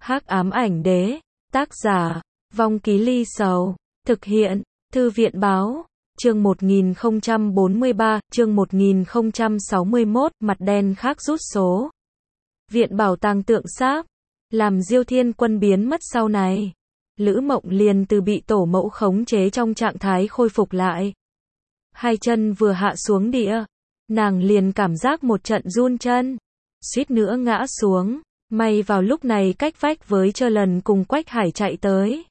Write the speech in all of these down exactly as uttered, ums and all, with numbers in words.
Hắc ám ảnh đế, tác giả, Vong Ký Ly Sầu, thực hiện, Thư viện báo, chương một nghìn không trăm bốn mươi ba, chương một nghìn không trăm sáu mươi mốt, mặt đen khác rút số. Viện bảo tàng tượng sáp, làm Diêu Thiên Quân biến mất sau này. Lữ Mộng liền từ bị tổ mẫu khống chế trong trạng thái khôi phục lại. Hai chân vừa hạ xuống địa, nàng liền cảm giác một trận run chân, suýt nữa ngã xuống. May vào lúc này cách vách với Chơ Lần cùng Quách Hải chạy tới.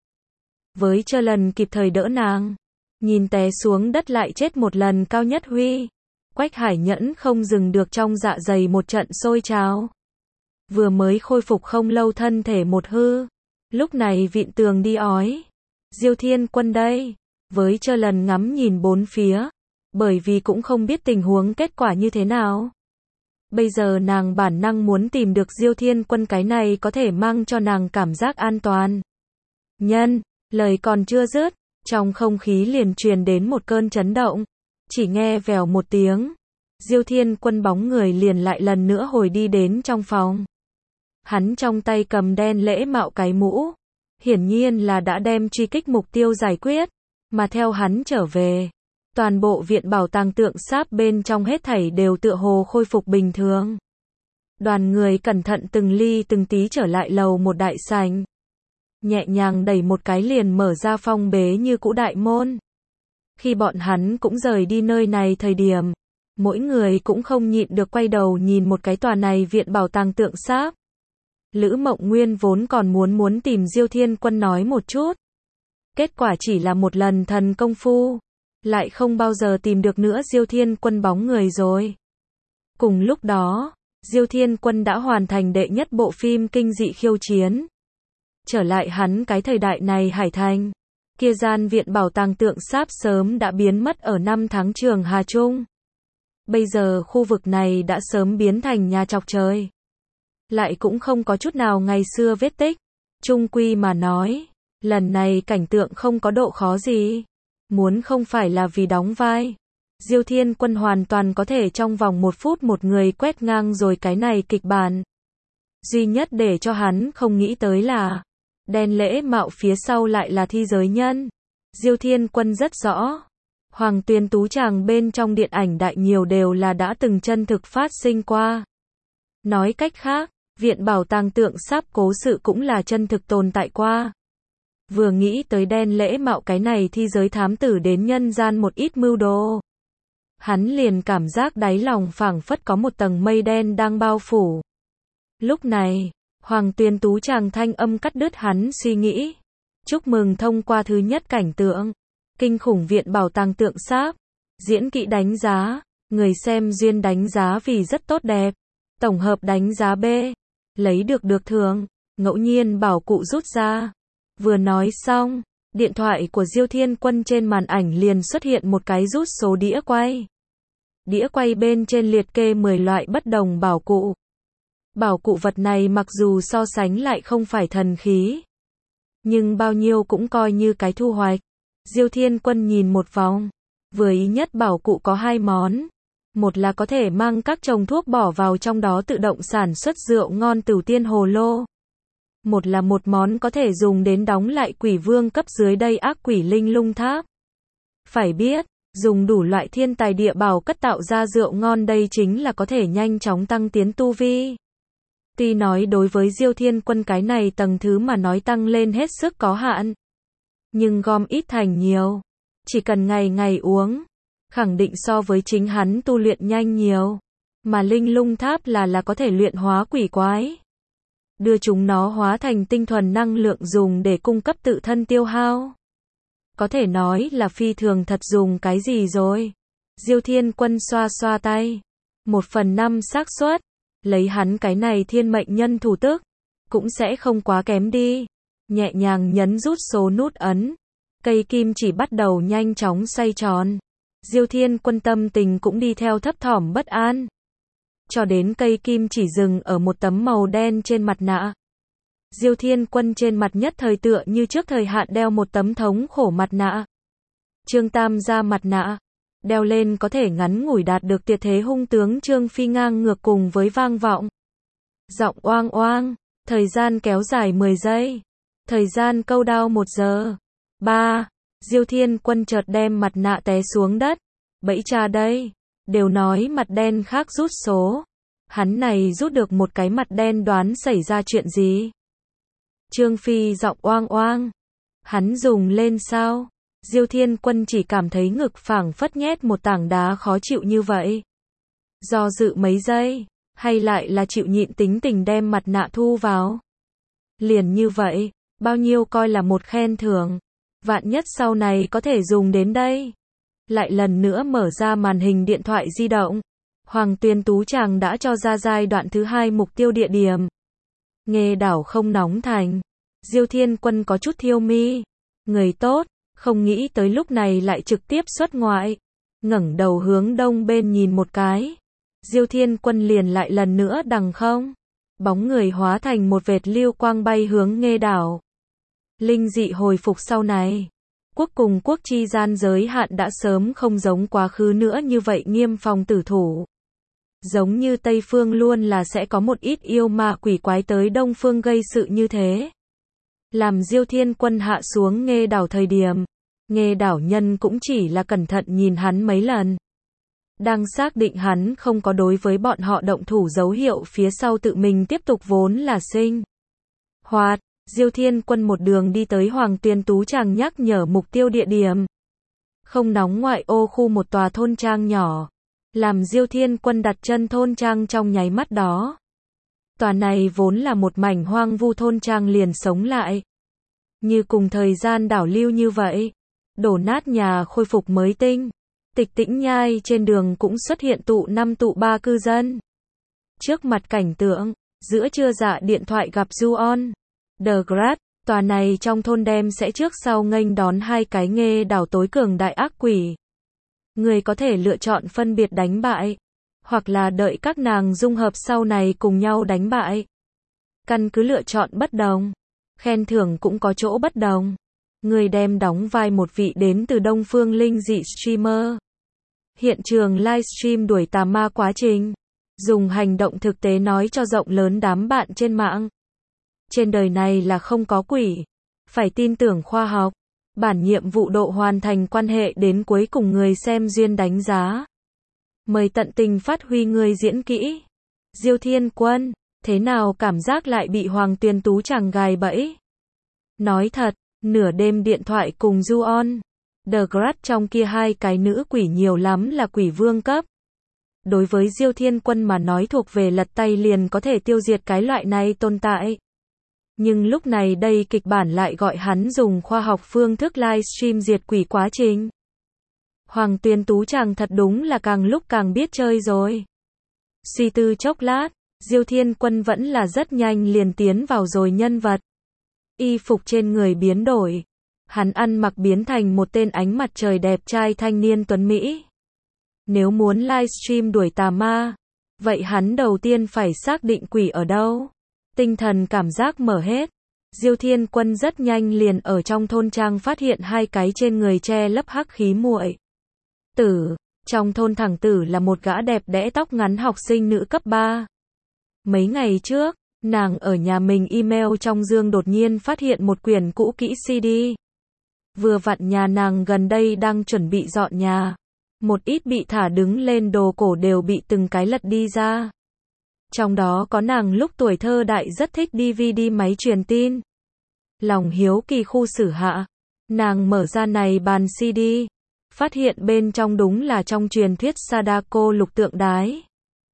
Với Chơ Lần kịp thời đỡ nàng, nhìn té xuống đất lại chết một lần Cao Nhất Huy. Quách Hải nhẫn không dừng được trong dạ dày một trận sôi trào. Vừa mới khôi phục không lâu thân thể một hư, lúc này vịn tường đi ói. Diêu Thiên Quân đây, với Chơ Lần ngắm nhìn bốn phía, bởi vì cũng không biết tình huống kết quả như thế nào. Bây giờ nàng bản năng muốn tìm được Diêu Thiên Quân, cái này có thể mang cho nàng cảm giác an toàn. Nhân, lời còn chưa dứt, trong không khí liền truyền đến một cơn chấn động. Chỉ nghe vèo một tiếng, Diêu Thiên Quân bóng người liền lại lần nữa hồi đi đến trong phòng. Hắn trong tay cầm đen lễ mạo cái mũ, hiển nhiên là đã đem truy kích mục tiêu giải quyết, mà theo hắn trở về, toàn bộ viện bảo tàng tượng sáp bên trong hết thảy đều tựa hồ khôi phục bình thường. Đoàn người cẩn thận từng ly từng tí trở lại lầu một đại sảnh. Nhẹ nhàng đẩy một cái liền mở ra phong bế như cũ đại môn. Khi bọn hắn cũng rời đi nơi này thời điểm, mỗi người cũng không nhịn được quay đầu nhìn một cái tòa này viện bảo tàng tượng sáp. Lữ Mộng Nguyên vốn còn muốn muốn tìm Diêu Thiên Quân nói một chút. Kết quả chỉ là một lần thần công phu, lại không bao giờ tìm được nữa Diêu Thiên Quân bóng người rồi. Cùng lúc đó, Diêu Thiên Quân đã hoàn thành đệ nhất bộ phim kinh dị khiêu chiến. Trở lại hắn cái thời đại này Hải Thành, kia gian viện bảo tàng tượng sáp sớm đã biến mất ở năm tháng Trường Hà Trung. Bây giờ khu vực này đã sớm biến thành nhà chọc trời. Lại cũng không có chút nào ngày xưa vết tích. Chung quy mà nói, lần này cảnh tượng không có độ khó gì. Muốn không phải là vì đóng vai, Diêu Thiên Quân hoàn toàn có thể trong vòng một phút một người quét ngang rồi cái này kịch bản. Duy nhất để cho hắn không nghĩ tới là, đen lễ mạo phía sau lại là thi giới nhân. Diêu Thiên Quân rất rõ, Hoàng Tuyền Tú Tràng bên trong điện ảnh đại nhiều đều là đã từng chân thực phát sinh qua. Nói cách khác, viện bảo tàng tượng sáp cố sự cũng là chân thực tồn tại qua. Vừa nghĩ tới đen lễ mạo cái này thi giới thám tử đến nhân gian một ít mưu đồ, hắn liền cảm giác đáy lòng phảng phất có một tầng mây đen đang bao phủ. Lúc này, Hoàng Tuyền Tú Tràng thanh âm cắt đứt hắn suy nghĩ. Chúc mừng thông qua thứ nhất cảnh tượng, kinh khủng viện bảo tàng tượng sáp. Diễn kỹ đánh giá, người xem duyên đánh giá vì rất tốt đẹp. Tổng hợp đánh giá B, lấy được được thưởng, ngẫu nhiên bảo cụ rút ra. Vừa nói xong, điện thoại của Diêu Thiên Quân trên màn ảnh liền xuất hiện một cái rút số đĩa quay. Đĩa quay bên trên liệt kê mười loại bất đồng bảo cụ. Bảo cụ vật này mặc dù so sánh lại không phải thần khí, nhưng bao nhiêu cũng coi như cái thu hoạch. Diêu Thiên Quân nhìn một vòng, vừa ý nhất bảo cụ có hai món. Một là có thể mang các chồng thuốc bỏ vào trong đó tự động sản xuất rượu ngon Tửu Tiên Hồ Lô. Một là một món có thể dùng đến đóng lại quỷ vương cấp dưới đây ác quỷ linh lung tháp. Phải biết, dùng đủ loại thiên tài địa bảo cất tạo ra rượu ngon đây chính là có thể nhanh chóng tăng tiến tu vi. Tuy nói đối với Diêu Thiên Quân cái này tầng thứ mà nói tăng lên hết sức có hạn, nhưng gom ít thành nhiều, chỉ cần ngày ngày uống, khẳng định so với chính hắn tu luyện nhanh nhiều. Mà linh lung tháp là là có thể luyện hóa quỷ quái, đưa chúng nó hóa thành tinh thuần năng lượng dùng để cung cấp tự thân tiêu hao. Có thể nói là phi thường thật dùng cái gì rồi. Diêu Thiên Quân xoa xoa tay. Một phần năm xác suất, lấy hắn cái này thiên mệnh nhân thủ tức, cũng sẽ không quá kém đi. Nhẹ nhàng nhấn rút số nút ấn. Cây kim chỉ bắt đầu nhanh chóng xoay tròn. Diêu Thiên Quân tâm tình cũng đi theo thấp thỏm bất an. Cho đến cây kim chỉ dừng ở một tấm màu đen trên mặt nạ. Diêu Thiên Quân trên mặt nhất thời tựa như trước thời hạn đeo một tấm thống khổ mặt nạ. Trương Tam gia mặt nạ, đeo lên có thể ngắn ngủi đạt được tuyệt thế hung tướng Trương Phi ngang ngược cùng với vang vọng. Giọng oang oang, Thời gian kéo dài mười giây. Thời gian câu đao một giờ. ba. Diêu Thiên Quân chợt đem mặt nạ té xuống đất. Bẫy cha đây. Đều nói mặt đen khác rút số. Hắn này rút được một cái mặt đen, đoán xảy ra chuyện gì? Trương Phi giọng oang oang. Hắn dùng lên sao? Diêu Thiên Quân chỉ cảm thấy ngực phảng phất nhét một tảng đá khó chịu như vậy. Do dự mấy giây, hay lại là chịu nhịn tính tình đem mặt nạ thu vào? Liền như vậy, bao nhiêu coi là một khen thưởng. Vạn nhất sau này có thể dùng đến đây. Lại lần nữa mở ra màn hình điện thoại di động. Hoàng Tuyền Tú chàng đã cho ra giai đoạn thứ hai mục tiêu địa điểm. Nghê đảo không nóng thành. Diêu Thiên Quân có chút thiêu mi. Người tốt, không nghĩ tới lúc này lại trực tiếp xuất ngoại. Ngẩng đầu hướng đông bên nhìn một cái. Diêu Thiên Quân liền lại lần nữa đằng không. Bóng người hóa thành một vệt lưu quang bay hướng Nghê đảo. Linh dị hồi phục sau này. Quốc cùng quốc chi gian giới hạn đã sớm không giống quá khứ nữa như vậy nghiêm phòng tử thủ. Giống như Tây Phương luôn là sẽ có một ít yêu ma quỷ quái tới Đông Phương gây sự như thế. Làm Diêu Thiên Quân hạ xuống Nghê đảo thời điểm, Nghê đảo nhân cũng chỉ là cẩn thận nhìn hắn mấy lần. Đang xác định hắn không có đối với bọn họ động thủ dấu hiệu phía sau tự mình tiếp tục vốn là sinh hoạt. Diêu Thiên Quân một đường đi tới Hoàng Tuyền Tú chàng nhắc nhở mục tiêu địa điểm. Không nóng ngoại ô khu một tòa thôn trang nhỏ. Làm Diêu Thiên Quân đặt chân thôn trang trong nháy mắt đó. Tòa này vốn là một mảnh hoang vu thôn trang liền sống lại. Như cùng thời gian đảo lưu như vậy. Đổ nát nhà khôi phục mới tinh. Tịch tĩnh nhai trên đường cũng xuất hiện tụ năm tụ ba cư dân. Trước mặt cảnh tượng, giữa trưa dạ điện thoại gặp Ju-on. The Grad, tòa này trong thôn đem sẽ trước sau nghênh đón hai cái Nghê đảo tối cường đại ác quỷ. Người có thể lựa chọn phân biệt đánh bại, hoặc là đợi các nàng dung hợp sau này cùng nhau đánh bại. Căn cứ lựa chọn bất đồng, khen thưởng cũng có chỗ bất đồng. Người đem đóng vai một vị đến từ Đông Phương linh dị streamer. Hiện trường livestream đuổi tà ma quá trình, dùng hành động thực tế nói cho rộng lớn đám bạn trên mạng. Trên đời này là không có quỷ, phải tin tưởng khoa học. Bản nhiệm vụ độ hoàn thành quan hệ đến cuối cùng người xem duyên đánh giá. Mời tận tình phát huy người diễn kỹ. Diêu Thiên Quân, thế nào cảm giác lại bị Hoàng Tuyền Tú chàng gài bẫy? Nói thật, nửa đêm điện thoại cùng Ju-on, The Grad trong kia hai cái nữ quỷ nhiều lắm là quỷ vương cấp. Đối với Diêu Thiên Quân mà nói thuộc về lật tay liền có thể tiêu diệt cái loại này tồn tại. Nhưng lúc này đây kịch bản lại gọi hắn dùng khoa học phương thức livestream diệt quỷ quá trình. Hoàng Tuyền Tú chàng thật đúng là càng lúc càng biết chơi rồi. Suy tư chốc lát, Diêu Thiên Quân vẫn là rất nhanh liền tiến vào rồi nhân vật. Y phục trên người biến đổi. Hắn ăn mặc biến thành một tên ánh mặt trời đẹp trai thanh niên tuấn Mỹ. Nếu muốn livestream đuổi tà ma, vậy hắn đầu tiên phải xác định quỷ ở đâu. Tinh thần cảm giác mở hết. Diêu Thiên Quân rất nhanh liền ở trong thôn trang phát hiện hai cái trên người che lấp hắc khí muội tử. Trong thôn thẳng tử là một gã đẹp đẽ tóc ngắn học sinh nữ cấp ba. Mấy ngày trước, nàng ở nhà mình email trong dương đột nhiên phát hiện một quyển cũ kỹ xê đê. Vừa vặn nhà nàng gần đây đang chuẩn bị dọn nhà. Một ít bị thả đứng lên đồ cổ đều bị từng cái lật đi ra. Trong đó có nàng lúc tuổi thơ đại rất thích đê vê đê máy truyền tin. Lòng hiếu kỳ khu xử hạ. Nàng mở ra này bàn xê đê. Phát hiện bên trong đúng là trong truyền thuyết Sadako lục tượng đái.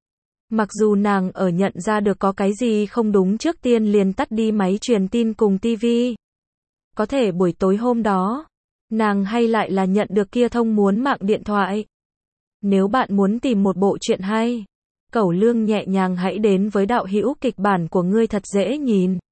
Mặc dù nàng ở nhận ra được có cái gì không đúng trước tiên liền tắt đi máy truyền tin cùng tivi. Có thể buổi tối hôm đó, nàng hay lại là nhận được kia thông muốn mạng điện thoại. Nếu bạn muốn tìm một bộ truyện hay, Cẩu Lương nhẹ nhàng hãy đến với đạo hữu kịch bản của ngươi thật dễ nhìn.